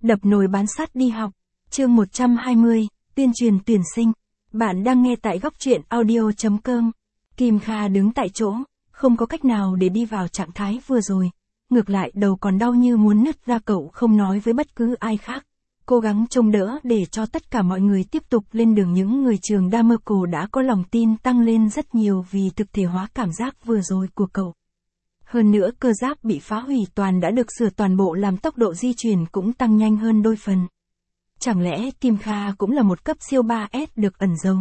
Đập nồi bán sắt đi học. Chương 120, tuyên truyền tuyển sinh. Bạn đang nghe tại góc truyện audio.com. Kim Kha đứng tại chỗ, không có cách nào để đi vào trạng thái vừa rồi. Ngược lại đầu còn đau như muốn nứt ra, cậu không nói với bất cứ ai khác. Cố gắng trông đỡ để cho tất cả mọi người tiếp tục lên đường. Những người trường Damerco đã có lòng tin tăng lên rất nhiều vì thực thể hóa cảm giác vừa rồi của cậu. Hơn nữa cơ giáp bị phá hủy toàn đã được sửa toàn bộ, làm tốc độ di chuyển cũng tăng nhanh hơn đôi phần. Chẳng lẽ Kim Kha cũng là một cấp siêu 3S được ẩn giấu?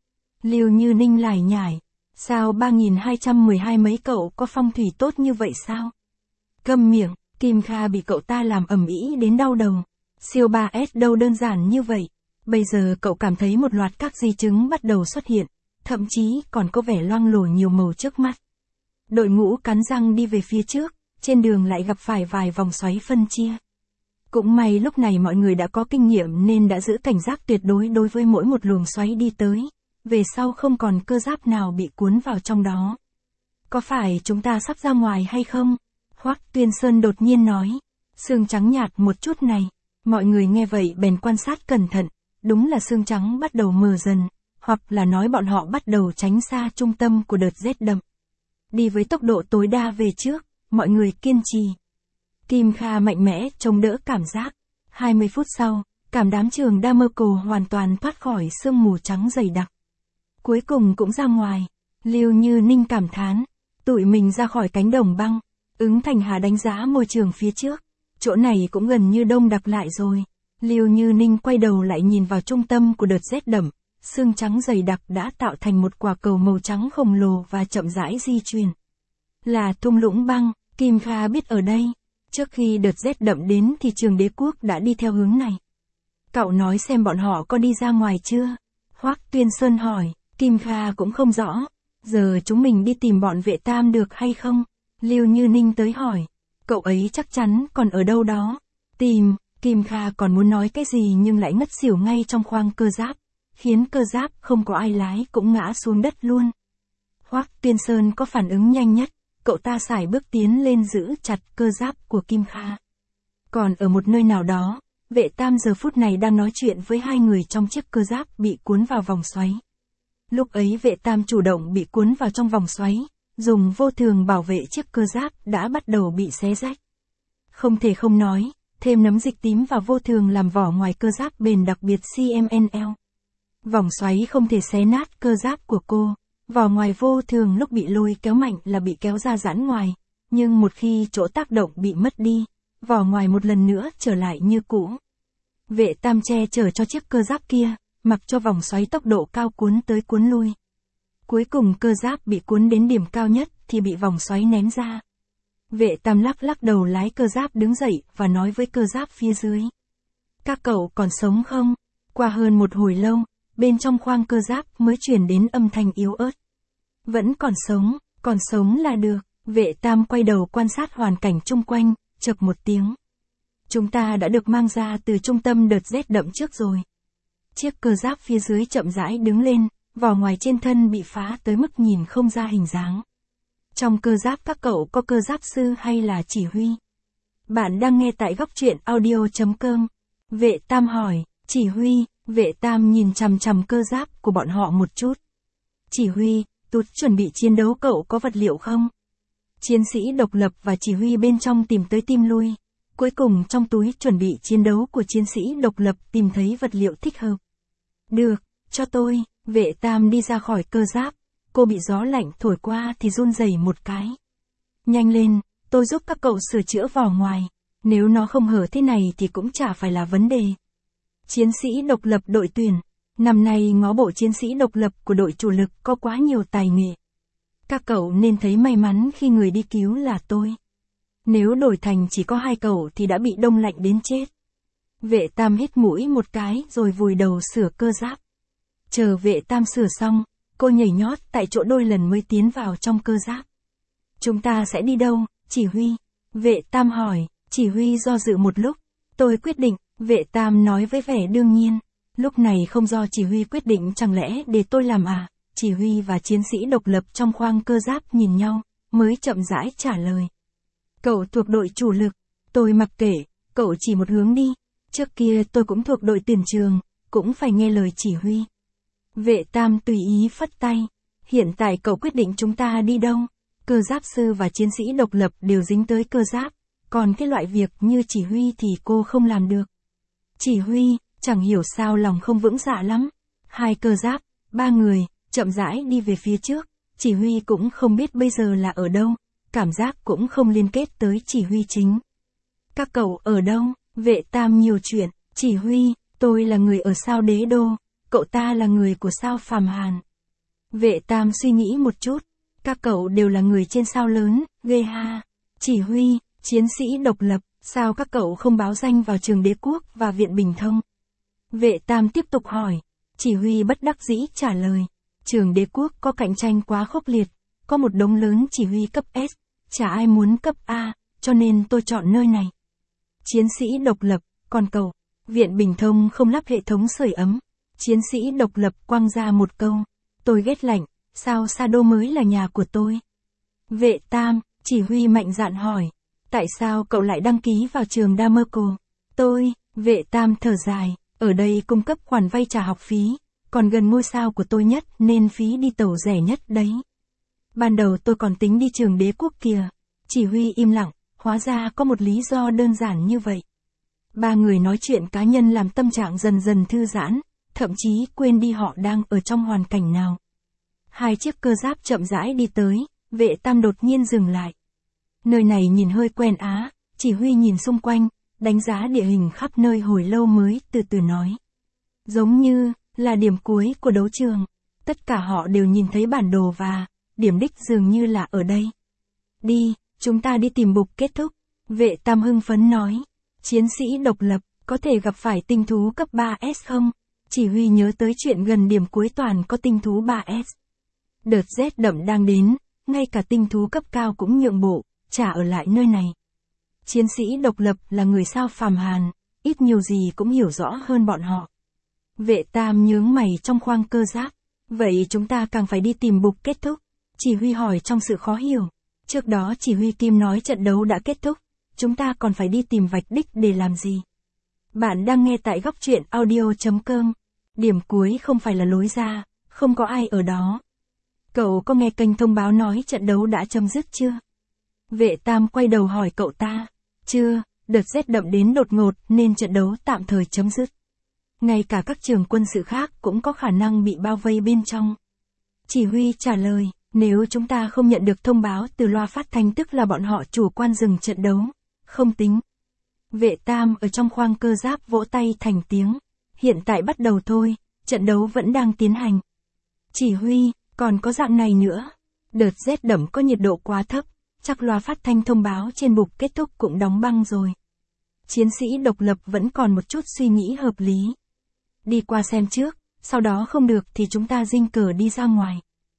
Lưu Như Ninh lải nhải. Sao 3212 mấy cậu có phong thủy tốt như vậy sao? Câm miệng, Kim Kha bị cậu ta làm ầm ĩ đến đau đầu. Siêu 3S đâu đơn giản như vậy. Bây giờ cậu cảm thấy một loạt các di chứng bắt đầu xuất hiện, thậm chí còn có vẻ loang lổ nhiều màu trước mắt. Đội ngũ cắn răng đi về phía trước, trên đường lại gặp phải vài vòng xoáy phân chia. Cũng may lúc này mọi người đã có kinh nghiệm nên đã giữ cảnh giác tuyệt đối đối với mỗi một luồng xoáy đi tới, về sau không còn cơ giáp nào bị cuốn vào trong đó. Có phải chúng ta sắp ra ngoài hay không? Hoắc Tuyên Sơn đột nhiên nói. Sương trắng nhạt một chút này. Mọi người nghe vậy bèn quan sát cẩn thận, đúng là sương trắng bắt đầu mờ dần, hoặc là nói bọn họ bắt đầu tránh xa trung tâm của đợt rét đậm. Đi với tốc độ tối đa về trước, mọi người kiên trì. Kim Kha mạnh mẽ chống đỡ cảm giác. 20 phút sau, cả đám trường Damerco hoàn toàn thoát khỏi sương mù trắng dày đặc. Cuối cùng cũng ra ngoài. Lưu Như Ninh cảm thán. Tụi mình ra khỏi cánh đồng băng. Ứng Thành Hà đánh giá môi trường phía trước. Chỗ này cũng gần như đông đặc lại rồi. Lưu Như Ninh quay đầu lại nhìn vào trung tâm của đợt rét đậm. Sương trắng dày đặc đã tạo thành một quả cầu màu trắng khổng lồ và chậm rãi di chuyển. Là thung lũng băng, Kim Kha biết ở đây. Trước khi đợt rét đậm đến thì trường Đế Quốc đã đi theo hướng này. Cậu nói xem bọn họ có đi ra ngoài chưa? Hoắc Tuyên Sơn hỏi. Kim Kha cũng không rõ. Giờ chúng mình đi tìm bọn Vệ Tam được hay không? Lưu Như Ninh tới hỏi. Cậu ấy chắc chắn còn ở đâu đó. Tìm, Kim Kha còn muốn nói cái gì nhưng lại ngất xỉu ngay trong khoang cơ giáp, khiến cơ giáp không có ai lái cũng ngã xuống đất luôn. Hoắc Tuyên Sơn có phản ứng nhanh nhất, cậu ta sải bước tiến lên giữ chặt cơ giáp của Kim Kha. Còn ở một nơi nào đó, Vệ Tam giờ phút này đang nói chuyện với hai người trong chiếc cơ giáp bị cuốn vào vòng xoáy. Lúc ấy Vệ Tam chủ động bị cuốn vào trong vòng xoáy, dùng vô thường bảo vệ chiếc cơ giáp đã bắt đầu bị xé rách. Không thể không nói, thêm nấm dịch tím và vô thường làm vỏ ngoài cơ giáp bền đặc biệt CMNL. Vòng xoáy không thể xé nát cơ giáp của cô, vỏ ngoài vô thường lúc bị lôi kéo mạnh là bị kéo ra giãn ngoài, nhưng một khi chỗ tác động bị mất đi, vỏ ngoài một lần nữa trở lại như cũ. Vệ Tam che chở cho chiếc cơ giáp kia, mặc cho vòng xoáy tốc độ cao cuốn tới cuốn lui. Cuối cùng cơ giáp bị cuốn đến điểm cao nhất thì bị vòng xoáy ném ra. Vệ Tam lắc đầu lái cơ giáp đứng dậy và nói với cơ giáp phía dưới. Các cậu còn sống không? Qua hơn một hồi lâu, bên trong khoang cơ giáp mới truyền đến âm thanh yếu ớt. Vẫn còn sống là được. Vệ Tam quay đầu quan sát hoàn cảnh chung quanh, chợt một tiếng. Chúng ta đã được mang ra từ trung tâm đợt rét đậm trước rồi. Chiếc cơ giáp phía dưới chậm rãi đứng lên, vỏ ngoài trên thân bị phá tới mức nhìn không ra hình dáng. Trong cơ giáp các cậu có cơ giáp sư hay là chỉ huy? Bạn đang nghe tại góc truyện audio.com. Vệ Tam hỏi. Chỉ huy. Vệ Tam nhìn chằm chằm cơ giáp của bọn họ một chút. Chỉ huy, Tút chuẩn bị chiến đấu, cậu có vật liệu không? Chiến sĩ độc lập và chỉ huy bên trong tìm tới tim lui. Cuối cùng trong túi chuẩn bị chiến đấu của chiến sĩ độc lập tìm thấy vật liệu thích hợp. Được, cho tôi. Vệ Tam đi ra khỏi cơ giáp. Cô bị gió lạnh thổi qua thì run rẩy một cái. Nhanh lên, tôi giúp các cậu sửa chữa vỏ ngoài. Nếu nó không hở thế này thì cũng chả phải là vấn đề. Chiến sĩ độc lập đội tuyển. Năm nay ngó bộ chiến sĩ độc lập của đội chủ lực có quá nhiều tài nghệ. Các cậu nên thấy may mắn khi người đi cứu là tôi. Nếu đổi thành chỉ có hai cậu thì đã bị đông lạnh đến chết. Vệ Tam hít mũi một cái rồi vùi đầu sửa cơ giáp. Chờ Vệ Tam sửa xong, cô nhảy nhót tại chỗ đôi lần mới tiến vào trong cơ giáp. Chúng ta sẽ đi đâu, chỉ huy? Vệ Tam hỏi. Chỉ huy do dự một lúc. Tôi quyết định. Vệ Tam nói với vẻ đương nhiên. Lúc này không do chỉ huy quyết định, chẳng lẽ để tôi làm à? Chỉ huy và chiến sĩ độc lập trong khoang cơ giáp nhìn nhau, mới chậm rãi trả lời. Cậu thuộc đội chủ lực. Tôi mặc kệ, cậu chỉ một hướng đi. Trước kia tôi cũng thuộc đội tuyển trường, cũng phải nghe lời chỉ huy. Vệ Tam tùy ý phất tay. Hiện tại cậu quyết định chúng ta đi đâu? Cơ giáp sư và chiến sĩ độc lập đều dính tới cơ giáp, còn cái loại việc như chỉ huy thì cô không làm được. Chỉ huy, chẳng hiểu sao lòng không vững dạ lắm. 2 cơ giáp, 3 người, chậm rãi đi về phía trước, chỉ huy cũng không biết bây giờ là ở đâu, cảm giác cũng không liên kết tới chỉ huy chính. Các cậu ở đâu? Vệ Tam nhiều chuyện, chỉ huy, tôi là người ở sao Đế Đô, cậu ta là người của sao Phàm Hàn. Vệ Tam suy nghĩ một chút, các cậu đều là người trên sao lớn, ghê ha. Chỉ huy, chiến sĩ độc lập, sao các cậu không báo danh vào trường Đế Quốc và Viện Bình Thông? Vệ Tam tiếp tục hỏi, chỉ huy bất đắc dĩ trả lời, trường Đế Quốc có cạnh tranh quá khốc liệt, có một đống lớn chỉ huy cấp S, chả ai muốn cấp A, cho nên tôi chọn nơi này. Chiến sĩ độc lập, còn cậu, Viện Bình Thông không lắp hệ thống sưởi ấm. Chiến sĩ độc lập quăng ra một câu, tôi ghét lạnh, sao Sa Đô mới là nhà của tôi? Vệ Tam, chỉ huy mạnh dạn hỏi, tại sao cậu lại đăng ký vào trường Damerco? Vệ Tam thở dài, ở đây cung cấp khoản vay trả học phí, còn gần ngôi sao của tôi nhất nên phí đi tàu rẻ nhất đấy. Ban đầu tôi còn tính đi trường Đế Quốc kìa. Chỉ huy im lặng, hóa ra có một lý do đơn giản như vậy. 3 người nói chuyện cá nhân làm tâm trạng dần dần thư giãn, thậm chí quên đi họ đang ở trong hoàn cảnh nào. 2 chiếc cơ giáp chậm rãi đi tới, Vệ Tam đột nhiên dừng lại. Nơi này nhìn hơi quen á, chỉ huy nhìn xung quanh, đánh giá địa hình khắp nơi hồi lâu mới từ từ nói. Giống như là điểm cuối của đấu trường, tất cả họ đều nhìn thấy bản đồ và điểm đích dường như là ở đây. Đi, chúng ta đi tìm bục kết thúc. Vệ Tam hưng phấn nói, chiến sĩ độc lập, có thể gặp phải tinh thú cấp 3S không? Chỉ huy nhớ tới chuyện gần điểm cuối toàn có tinh thú 3S. Đợt rét đậm đang đến, ngay cả tinh thú cấp cao cũng nhượng bộ, chả ở lại nơi này. Chiến sĩ độc lập là người sao Phàm Hàn, ít nhiều gì cũng hiểu rõ hơn bọn họ. Vệ Tam nhướng mày trong khoang cơ giáp, vậy chúng ta càng phải đi tìm bục kết thúc. Chỉ huy hỏi trong sự khó hiểu. Trước đó chỉ huy Kim nói trận đấu đã kết thúc, chúng ta còn phải đi tìm vạch đích để làm gì? Bạn đang nghe tại góc truyện audio.com. Điểm cuối không phải là lối ra, không có ai ở đó. Cậu có nghe kênh thông báo nói trận đấu đã chấm dứt chưa? Vệ Tam quay đầu hỏi cậu ta. Chưa, đợt rét đậm đến đột ngột nên trận đấu tạm thời chấm dứt. Ngay cả các trường quân sự khác cũng có khả năng bị bao vây bên trong. Chỉ huy trả lời, nếu chúng ta không nhận được thông báo từ loa phát thanh tức là bọn họ chủ quan dừng trận đấu, không tính. Vệ Tam ở trong khoang cơ giáp vỗ tay thành tiếng. Hiện tại bắt đầu thôi, trận đấu vẫn đang tiến hành. Chỉ huy, còn có dạng này nữa. Đợt rét đậm có nhiệt độ quá thấp, chắc loa phát thanh thông báo trên bục kết thúc cũng đóng băng rồi. Chiến sĩ độc lập vẫn còn một chút suy nghĩ hợp lý. Đi qua xem trước, sau đó không được thì chúng ta dinh cờ đi ra ngoài.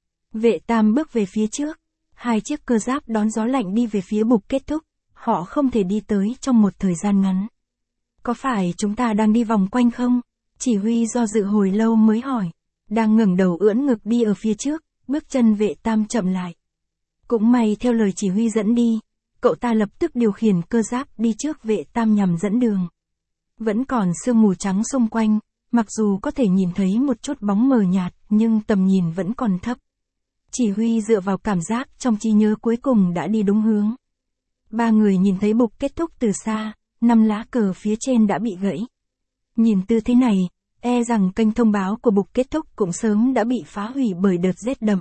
Vệ Tam bước về phía trước, 2 chiếc cơ giáp đón gió lạnh đi về phía bục kết thúc, họ không thể đi tới trong một thời gian ngắn. Có phải chúng ta đang đi vòng quanh không? Chỉ huy do dự hồi lâu mới hỏi. Đang ngẩng đầu ưỡn ngực đi ở phía trước, bước chân Vệ Tam chậm lại. Cũng may theo lời chỉ huy dẫn đi, cậu ta lập tức điều khiển cơ giáp đi trước Vệ Tam nhằm dẫn đường. Vẫn còn sương mù trắng xung quanh, mặc dù có thể nhìn thấy một chút bóng mờ nhạt nhưng tầm nhìn vẫn còn thấp. Chỉ huy dựa vào cảm giác trong trí nhớ cuối cùng đã đi đúng hướng. 3 người nhìn thấy bục kết thúc từ xa, 5 lá cờ phía trên đã bị gãy. Nhìn tư thế này, e rằng kênh thông báo của bục kết thúc cũng sớm đã bị phá hủy bởi đợt rét đậm.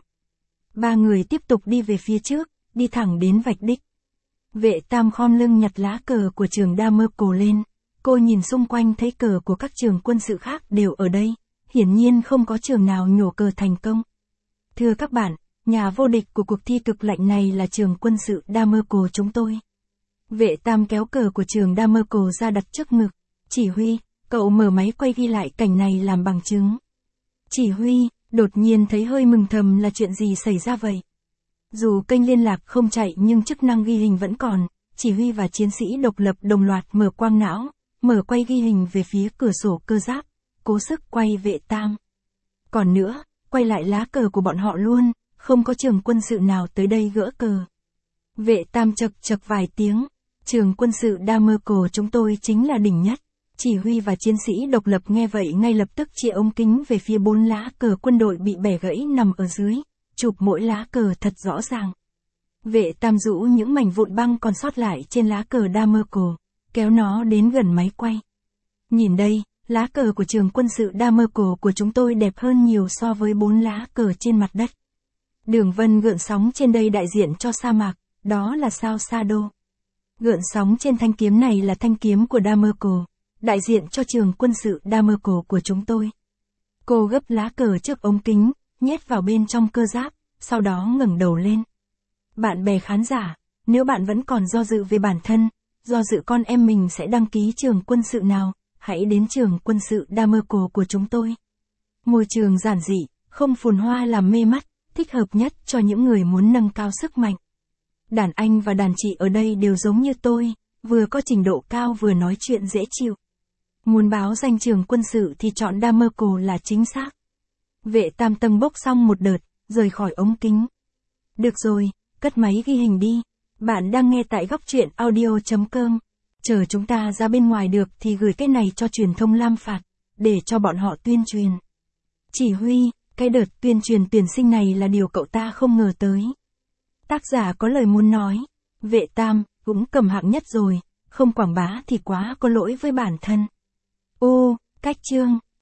3 người tiếp tục đi về phía trước, đi thẳng đến vạch đích. Vệ Tam khom lưng nhặt lá cờ của trường Damerco lên. Cô nhìn xung quanh thấy cờ của các trường quân sự khác đều ở đây. Hiển nhiên không có trường nào nhổ cờ thành công. Thưa các bạn, nhà vô địch của cuộc thi cực lạnh này là trường quân sự Damerco chúng tôi. Vệ Tam kéo cờ của trường Damerco ra đặt trước ngực. Chỉ huy, cậu mở máy quay ghi lại cảnh này làm bằng chứng. Chỉ huy, đột nhiên thấy hơi mừng thầm là chuyện gì xảy ra vậy. Dù kênh liên lạc không chạy nhưng chức năng ghi hình vẫn còn. Chỉ huy và chiến sĩ độc lập đồng loạt mở quang não, mở quay ghi hình về phía cửa sổ cơ giáp, cố sức quay Vệ Tam. Còn nữa, quay lại lá cờ của bọn họ luôn, không có trường quân sự nào tới đây gỡ cờ. Vệ Tam chậc chậc vài tiếng, trường quân sự Damerco chúng tôi chính là đỉnh nhất. Chỉ huy và chiến sĩ độc lập nghe vậy ngay lập tức chĩa ống kính về phía 4 lá cờ quân đội bị bẻ gãy nằm ở dưới, chụp mỗi lá cờ thật rõ ràng. Vệ Tam rũ những mảnh vụn băng còn sót lại trên lá cờ Damerco, kéo nó đến gần máy quay. Nhìn đây, lá cờ của trường quân sự Damerco của chúng tôi đẹp hơn nhiều so với 4 lá cờ trên mặt đất. Đường vân gợn sóng trên đây đại diện cho sa mạc, đó là sao Sado. Gợn sóng trên thanh kiếm này là thanh kiếm của Damerco, đại diện cho trường quân sự Damerco của chúng tôi. Cô gấp lá cờ trước ống kính, nhét vào bên trong cơ giáp, sau đó ngẩng đầu lên. Bạn bè khán giả, nếu bạn vẫn còn do dự về bản thân, do dự con em mình sẽ đăng ký trường quân sự nào, hãy đến trường quân sự Damerco của chúng tôi. Môi trường giản dị, không phồn hoa làm mê mắt, thích hợp nhất cho những người muốn nâng cao sức mạnh. Đàn anh và đàn chị ở đây đều giống như tôi, vừa có trình độ cao vừa nói chuyện dễ chịu. Muốn báo danh trường quân sự thì chọn Damerco là chính xác. Vệ Tam tâng bốc xong một đợt, rời khỏi ống kính. Được rồi, cất máy ghi hình đi. Bạn đang nghe tại góc truyện audio.com. Chờ chúng ta ra bên ngoài được thì gửi cái này cho truyền thông Lam Phạt, để cho bọn họ tuyên truyền. Chỉ huy, cái đợt tuyên truyền tuyển sinh này là điều cậu ta không ngờ tới. Tác giả có lời muốn nói. Vệ Tam, cũng cầm hạng nhất rồi, không quảng bá thì quá có lỗi với bản thân. Ô, cách chương.